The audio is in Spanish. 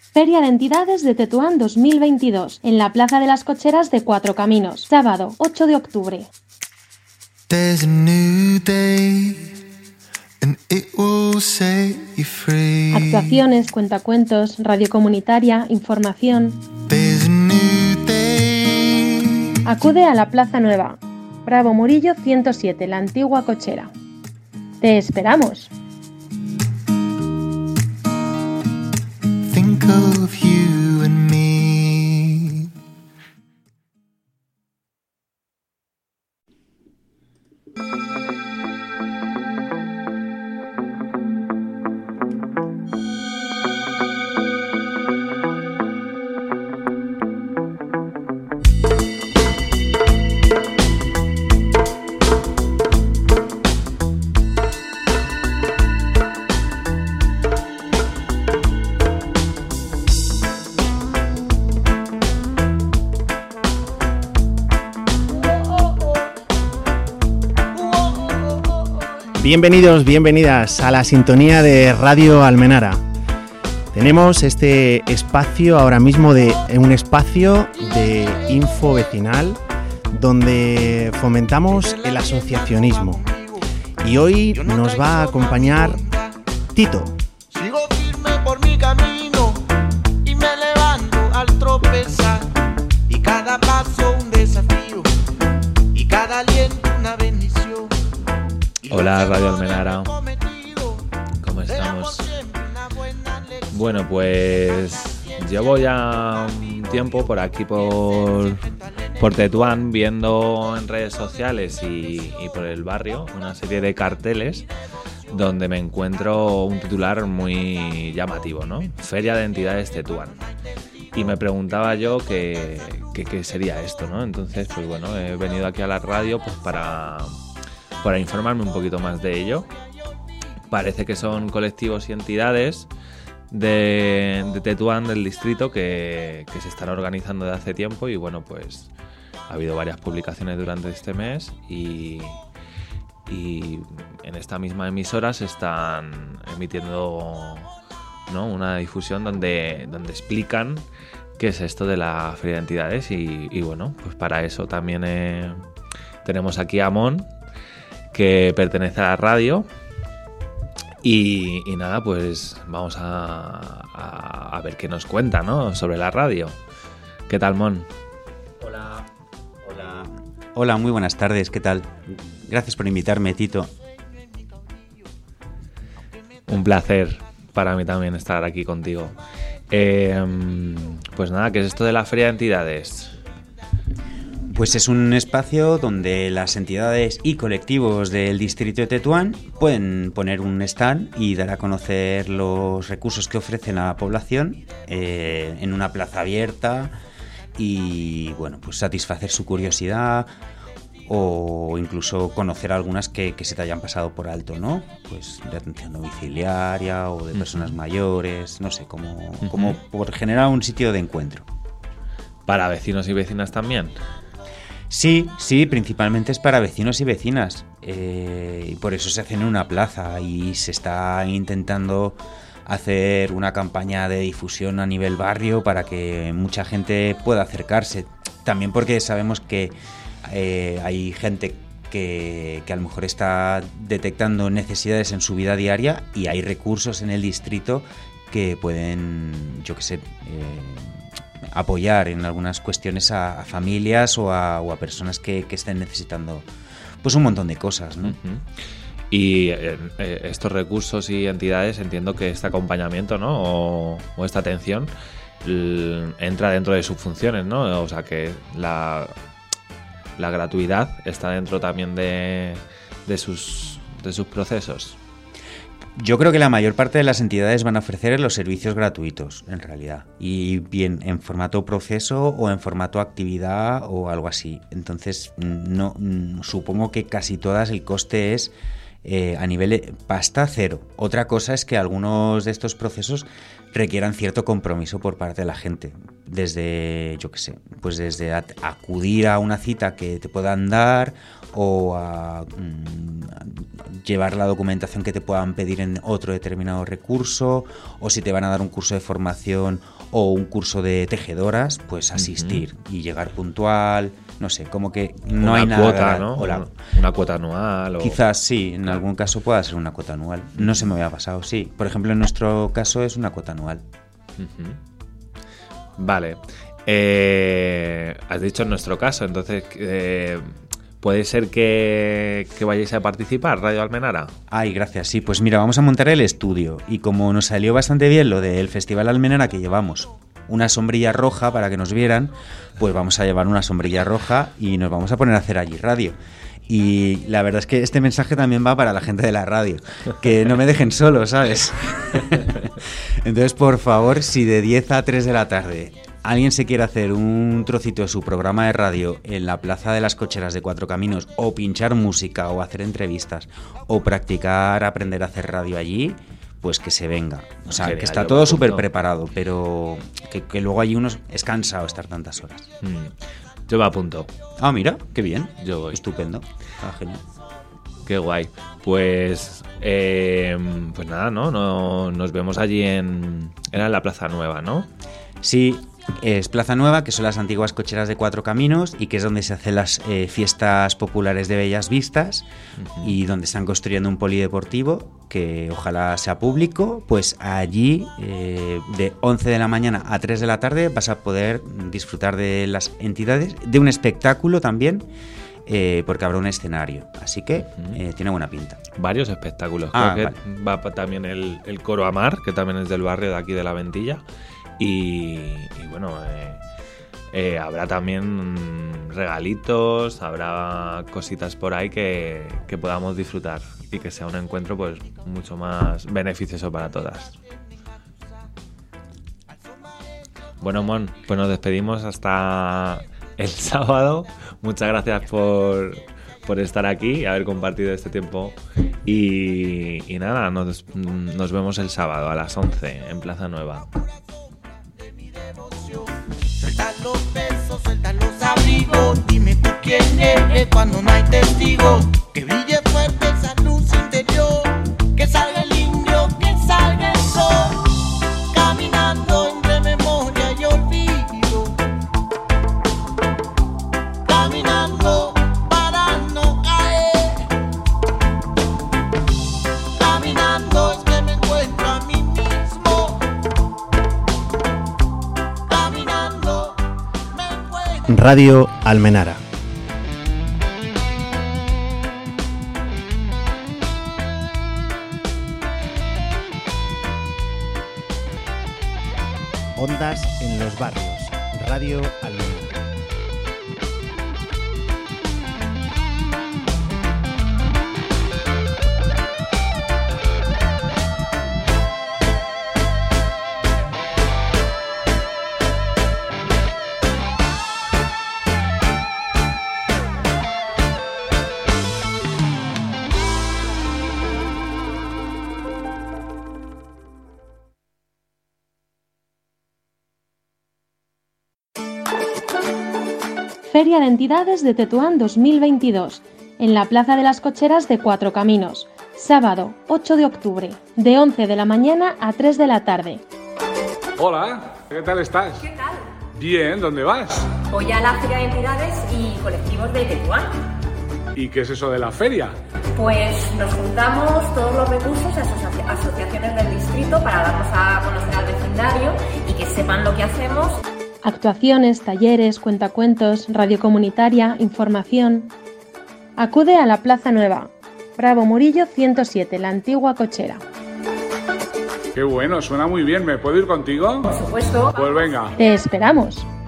Feria de Entidades de Tetuán 2022, en la Plaza de las Cocheras de Cuatro Caminos, sábado 8 de octubre. There's a new day and it will set you free. Actuaciones, cuentacuentos, radio comunitaria, información. There's a new day. Acude a la Plaza Nueva, Bravo Murillo 107, la antigua cochera. ¡Te esperamos! Think of you and me. Bienvenidos, bienvenidas a la sintonía de Radio Almenara. Tenemos este espacio ahora mismo un espacio de info vecinal donde fomentamos el asociacionismo. Y hoy nos va a acompañar Tito. Sigo firme por mi camino y me levanto al tropezar. Y cada paso un desafío y cada aliento una bendición. Hola Radio Almenara, ¿cómo estamos? Bueno, pues llevo ya un tiempo por aquí por Tetuán viendo en redes sociales y por el barrio una serie de carteles donde me encuentro un titular muy llamativo, ¿no? Feria de Entidades Tetuán. Y me preguntaba yo qué sería esto, ¿no? Entonces, pues bueno, he venido aquí a la radio pues para informarme un poquito más de ello. Parece que son colectivos y entidades de Tetuán, del distrito, que se están organizando desde hace tiempo y bueno, pues ha habido varias publicaciones durante este mes y en esta misma emisora se están emitiendo, ¿no?, una difusión donde explican qué es esto de la Feria de Entidades y bueno, pues para eso también tenemos aquí a Mon, que pertenece a la radio y nada, pues vamos a ver qué nos cuenta, ¿no?, sobre la radio. ¿Qué tal, Mon? Hola, muy buenas tardes, ¿qué tal? Gracias por invitarme, Tito. Un placer para mí también estar aquí contigo. Pues nada, ¿qué es esto de la Feria de Entidades? Pues es un espacio donde las entidades y colectivos del distrito de Tetuán pueden poner un stand y dar a conocer los recursos que ofrecen a la población en una plaza abierta y bueno, pues satisfacer su curiosidad o incluso conocer algunas que se te hayan pasado por alto, ¿no? Pues de atención domiciliaria o de personas mayores, no sé, como por generar un sitio de encuentro. ¿Para vecinos y vecinas también? Sí, principalmente es para vecinos y vecinas y por eso se hace en una plaza y se está intentando hacer una campaña de difusión a nivel barrio para que mucha gente pueda acercarse. También porque sabemos que hay gente que a lo mejor está detectando necesidades en su vida diaria y hay recursos en el distrito que pueden, yo qué sé, apoyar en algunas cuestiones a familias o a personas que estén necesitando pues un montón de cosas, ¿no? Uh-huh. Y estos recursos y entidades, entiendo que este acompañamiento, ¿no?, o esta atención entra dentro de sus funciones, ¿no? O sea que la gratuidad está dentro también de sus procesos. Yo creo que la mayor parte de las entidades van a ofrecer los servicios gratuitos, en realidad, y bien en formato proceso o en formato actividad o algo así. Entonces, no supongo que casi todas el coste es a nivel de pasta cero. Otra cosa es que algunos de estos procesos requieran cierto compromiso por parte de la gente, desde, yo qué sé, pues desde acudir a una cita que te puedan dar o a llevar la documentación que te puedan pedir en otro determinado recurso, o si te van a dar un curso de formación o un curso de tejedoras, pues asistir y llegar puntual, no sé, como que no hay nada. Cuota, ¿no? Una cuota anual. Quizás sí, en algún caso pueda ser una cuota anual. No se me había pasado, sí. Por ejemplo, en nuestro caso es una cuota anual. Vale. Has dicho en nuestro caso, entonces ¿puede ser que vayáis a participar, Radio Almenara? Ay, gracias. Sí, pues mira, vamos a montar el estudio. Y como nos salió bastante bien lo del Festival Almenara, que llevamos una sombrilla roja para que nos vieran, pues vamos a llevar una sombrilla roja y nos vamos a poner a hacer allí radio. Y la verdad es que este mensaje también va para la gente de la radio, que no me dejen solo, ¿sabes? Entonces, por favor, si de 10 a 3 de la tarde alguien se quiere hacer un trocito de su programa de radio en la Plaza de las Cocheras de Cuatro Caminos, o pinchar música, o hacer entrevistas, o practicar, aprender a hacer radio allí, pues que se venga. O sea, que está todo súper preparado, pero que luego allí uno es cansado estar tantas horas. Yo me apunto. Ah, mira, qué bien. Yo voy. Estupendo. Ah, genial. Qué guay. Pues nada, ¿no? Nos vemos allí era en la Plaza Nueva, ¿no? Sí, es Plaza Nueva, que son las antiguas cocheras de Cuatro Caminos y que es donde se hacen las fiestas populares de Bellas Vistas y donde están construyendo un polideportivo que ojalá sea público. Pues allí de 11 de la mañana a 3 de la tarde vas a poder disfrutar de las entidades, de un espectáculo también, porque habrá un escenario, así que tiene buena pinta. Varios espectáculos. Creo que va también el Coro Amar, que también es del barrio de aquí de La Ventilla. Y bueno, habrá también regalitos, habrá cositas por ahí que podamos disfrutar y que sea un encuentro pues mucho más beneficioso para todas. Bueno, Mon, pues nos despedimos hasta el sábado. Muchas gracias por estar aquí y haber compartido este tiempo. Y nada, nos vemos el sábado a las 11 en Plaza Nueva. Suelta los besos, suelta los abrigos. Dime tú quién eres cuando no hay testigos. Que brille fuerte esa luz interior. Que salga el indio, que salga el sol. Caminando entre memoria y olvido. Caminando para no caer. Caminando es que me encuentro a mí mismo. Caminando me encuentro. Radio Almenara. Ondas en los barrios. Radio Almenara. Feria de Entidades de Tetuán 2022, en la Plaza de las Cocheras de Cuatro Caminos, sábado 8 de octubre, de 11 de la mañana a 3 de la tarde. Hola, ¿qué tal estás? ¿Qué tal? Bien, ¿dónde vas? Voy a la Feria de Entidades y Colectivos de Tetuán. ¿Y qué es eso de la feria? Pues nos juntamos todos los recursos de asociaciones del distrito para darnos a conocer al vecindario y que sepan lo que hacemos. Actuaciones, talleres, cuentacuentos, radio comunitaria, información. Acude a la Plaza Nueva, Bravo Murillo 107, la antigua cochera. Qué bueno, suena muy bien. ¿Me puedo ir contigo? Por supuesto. Pues venga. Te esperamos.